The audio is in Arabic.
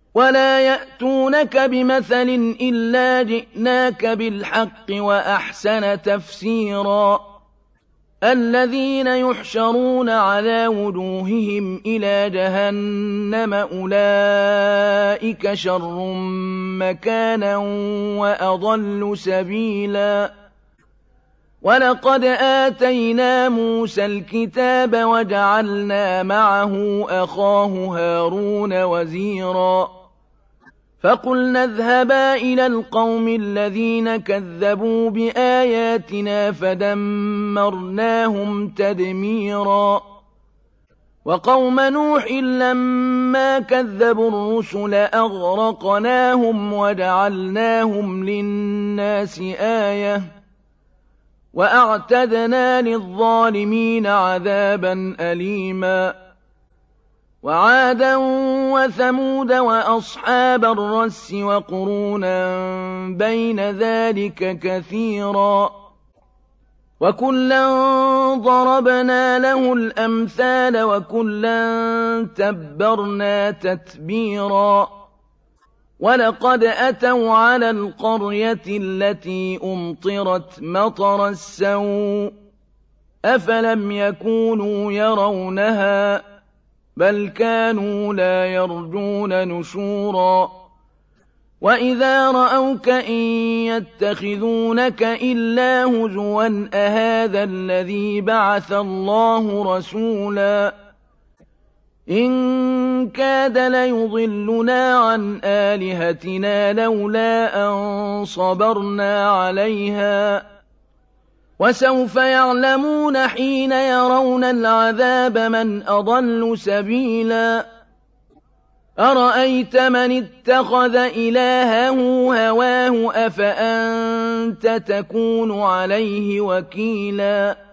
ولا يأتونك بمثل إلا جئناك بالحق وأحسن تفسيرا الذين يحشرون على وجوههم إلى جهنم أولئك شر مكانا وأضل سبيلا ولقد آتينا موسى الكتاب وجعلنا معه أخاه هارون وزيرا فقلنا اذهبا إلى القوم الذين كذبوا بآياتنا فدمرناهم تدميرا وقوم نوح لما كذبوا الرسل أغرقناهم وجعلناهم للناس آية وأعتدنا للظالمين عذابا أليما وعادا وثمود وأصحاب الرس وقرونا بين ذلك كثيرا وكلا ضربنا له الأمثال وكلا تبرنا تتبيرا ولقد أتوا على القرية التي أمطرت مطر السوء أفلم يكونوا يرونها بل كانوا لا يرجون نشورا وإذا رأوك إن يتخذونك إلا هزوا أهذا الذي بعث الله رسولا إن كاد ليضلنا عن آلهتنا لولا أن صبرنا عليها وسوف يعلمون حين يرون العذاب من أضل سبيلا أرأيت من اتخذ إلهه هواه أفأنت تكون عليه وكيلا